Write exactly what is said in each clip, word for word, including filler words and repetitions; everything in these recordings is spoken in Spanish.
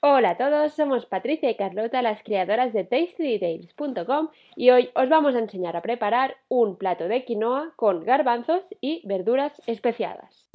Hola a todos, somos Patricia y Carlota, las creadoras de tasty details punto com, y hoy os vamos a enseñar a preparar un plato de quinoa con garbanzos y verduras especiadas.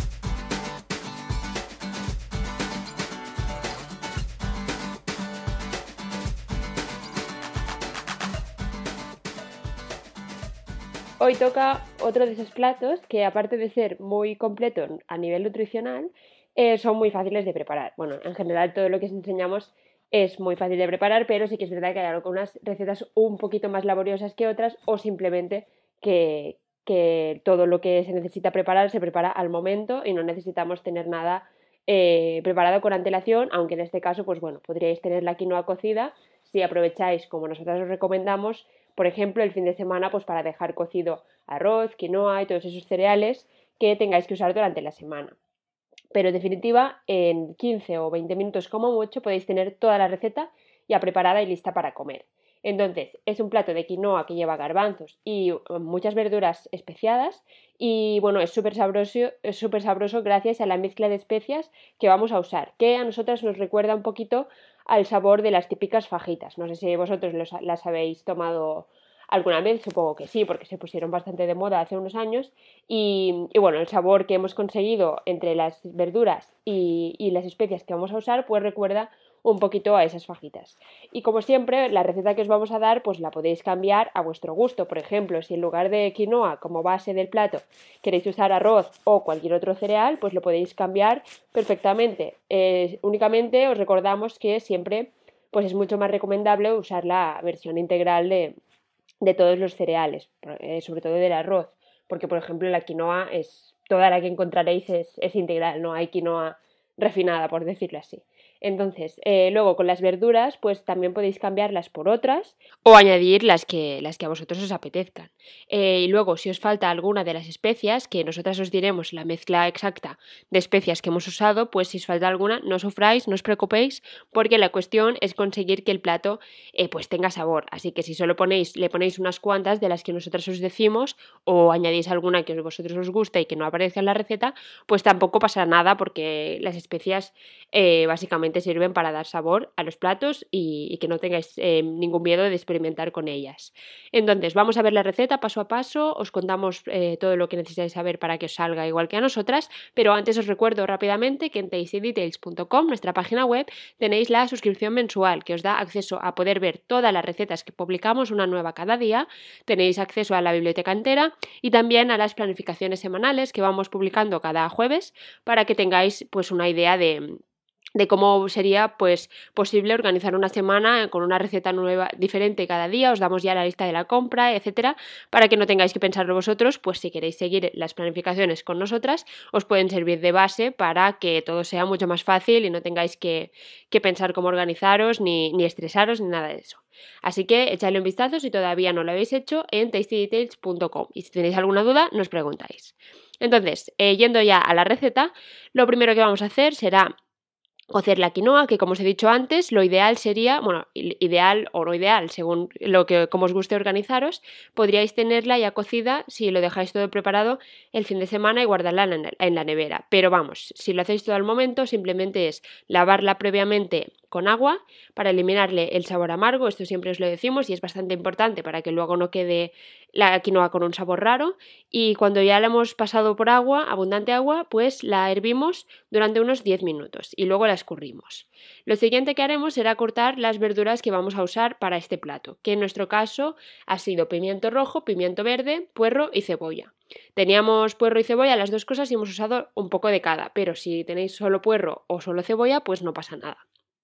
Hoy toca otro de esos platos que, aparte de ser muy completo a nivel nutricional, eh, son muy fáciles de preparar. Bueno, en general todo lo que os enseñamos es muy fácil de preparar, pero sí que es verdad que hay algunas recetas un poquito más laboriosas que otras, o simplemente que, que todo lo que se necesita preparar se prepara al momento y no necesitamos tener nada eh, preparado con antelación, aunque en este caso, pues bueno, podríais tener la quinoa cocida si aprovecháis, como nosotros os recomendamos, por ejemplo, el fin de semana, pues para dejar cocido arroz, quinoa y todos esos cereales que tengáis que usar durante la semana. Pero en definitiva, en quince o veinte minutos como mucho podéis tener toda la receta ya preparada y lista para comer. Entonces, es un plato de quinoa que lleva garbanzos y muchas verduras especiadas y bueno, es súper sabroso, es súper sabroso gracias a la mezcla de especias que vamos a usar, que a nosotras nos recuerda un poquito al sabor de las típicas fajitas. No sé si vosotros los, las habéis tomado alguna vez, supongo que sí, porque se pusieron bastante de moda hace unos años y, y bueno, el sabor que hemos conseguido entre las verduras y, y las especias que vamos a usar pues recuerda un poquito a esas fajitas. Y como siempre, la receta que os vamos a dar pues la podéis cambiar a vuestro gusto. Por ejemplo, si en lugar de quinoa como base del plato queréis usar arroz o cualquier otro cereal, pues lo podéis cambiar perfectamente. Eh, únicamente os recordamos que siempre pues es mucho más recomendable usar la versión integral de, de todos los cereales, eh, sobre todo del arroz, porque por ejemplo la quinoa es, toda la que encontraréis es, es integral, no hay quinoa refinada, por decirlo así. Entonces, eh, luego con las verduras, pues también podéis cambiarlas por otras o añadir las que, las que a vosotros os apetezcan. Eh, y luego, si os falta alguna de las especias, que nosotras os diremos la mezcla exacta de especias que hemos usado, pues si os falta alguna, no sufráis, no os preocupéis, porque la cuestión es conseguir que el plato eh, pues tenga sabor. Así que si solo ponéis, le ponéis unas cuantas de las que nosotras os decimos o añadís alguna que a vosotros os gusta y que no aparezca en la receta, pues tampoco pasará nada, porque las especias eh, básicamente sirven para dar sabor a los platos y, y que no tengáis eh, ningún miedo de experimentar con ellas. Entonces, vamos a ver la receta paso a paso, os contamos eh, todo lo que necesitáis saber para que os salga igual que a nosotras, pero antes os recuerdo rápidamente que en tasty details punto com, nuestra página web, tenéis la suscripción mensual que os da acceso a poder ver todas las recetas que publicamos, una nueva cada día, tenéis acceso a la biblioteca entera y también a las planificaciones semanales que vamos publicando cada jueves para que tengáis pues una idea de de cómo sería pues posible organizar una semana con una receta nueva diferente cada día. Os damos ya la lista de la compra, etcétera, para que no tengáis que pensarlo vosotros. Pues si queréis seguir las planificaciones con nosotras, os pueden servir de base para que todo sea mucho más fácil y no tengáis que, que pensar cómo organizaros, ni, ni estresaros, ni nada de eso. Así que echadle un vistazo si todavía no lo habéis hecho en tasty details punto com, y si tenéis alguna duda nos preguntáis. Entonces, eh, yendo ya a la receta, lo primero que vamos a hacer será cocer la quinoa, que como os he dicho antes, lo ideal sería, bueno, ideal o no ideal, según lo que como os guste organizaros, podríais tenerla ya cocida si lo dejáis todo preparado el fin de semana y guardarla en, en la nevera. Pero vamos, si lo hacéis todo al momento, simplemente es lavarla previamente con agua para eliminarle el sabor amargo. Esto siempre os lo decimos y es bastante importante para que luego no quede la quinoa con un sabor raro. Y cuando ya la hemos pasado por agua, abundante agua, pues la hervimos durante unos diez minutos y luego la escurrimos. Lo siguiente que haremos será cortar las verduras que vamos a usar para este plato, que en nuestro caso ha sido pimiento rojo, pimiento verde, puerro y cebolla. Teníamos puerro y cebolla, las dos cosas, y hemos usado un poco de cada, pero si tenéis solo puerro o solo cebolla, pues no pasa nada.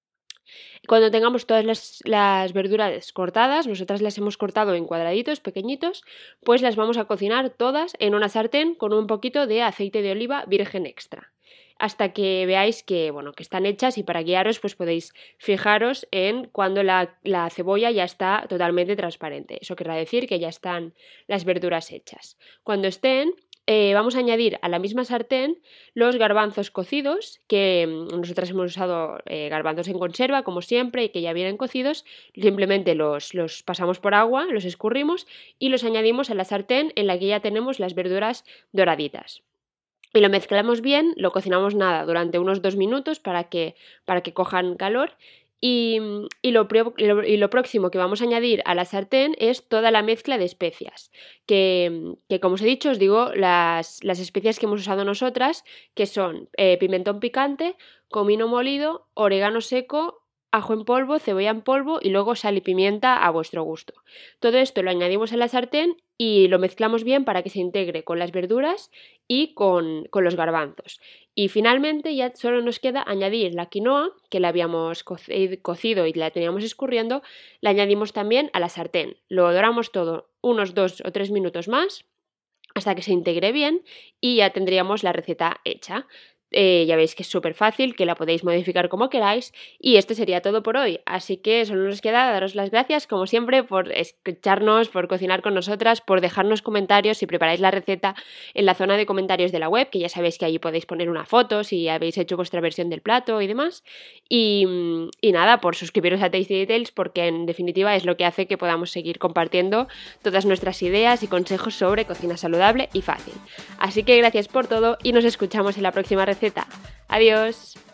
Cuando tengamos todas las, las verduras cortadas, nosotras las hemos cortado en cuadraditos pequeñitos, pues las vamos a cocinar todas en una sartén con un poquito de aceite de oliva virgen extra, hasta que veáis que, bueno, que están hechas, y para guiaros pues podéis fijaros en cuando la, la cebolla ya está totalmente transparente. Eso querrá decir que ya están las verduras hechas. Cuando estén, Eh, vamos a añadir a la misma sartén los garbanzos cocidos, que mmm, nosotras hemos usado eh, garbanzos en conserva, como siempre, y que ya vienen cocidos. Simplemente los, los pasamos por agua, los escurrimos y los añadimos a la sartén en la que ya tenemos las verduras doraditas. y lo mezclamos bien, lo cocinamos nada durante unos dos minutos para que, para que cojan calor. Y, y, lo, y lo próximo que vamos a añadir a la sartén es toda la mezcla de especias, que, que como os he dicho, os digo las, las especias que hemos usado nosotras, que son eh, pimentón picante, comino molido, orégano seco, ajo en polvo, cebolla en polvo y luego sal y pimienta a vuestro gusto. Todo esto lo añadimos a la sartén y lo mezclamos bien para que se integre con las verduras y con, con los garbanzos. Y finalmente ya solo nos queda añadir la quinoa, que la habíamos cocido y la teníamos escurriendo, la añadimos también a la sartén. Lo doramos todo unos dos o tres minutos más hasta que se integre bien y ya tendríamos la receta hecha. Eh, ya veis que es súper fácil, que la podéis modificar como queráis y esto sería todo por hoy, así que solo nos queda daros las gracias como siempre por escucharnos, por cocinar con nosotras, por dejarnos comentarios si preparáis la receta en la zona de comentarios de la web, que ya sabéis que allí podéis poner una foto si habéis hecho vuestra versión del plato y demás y, y nada, por suscribiros a Tasty Details porque en definitiva es lo que hace que podamos seguir compartiendo todas nuestras ideas y consejos sobre cocina saludable y fácil. Así que gracias por todo y nos escuchamos en la próxima receta. Adiós.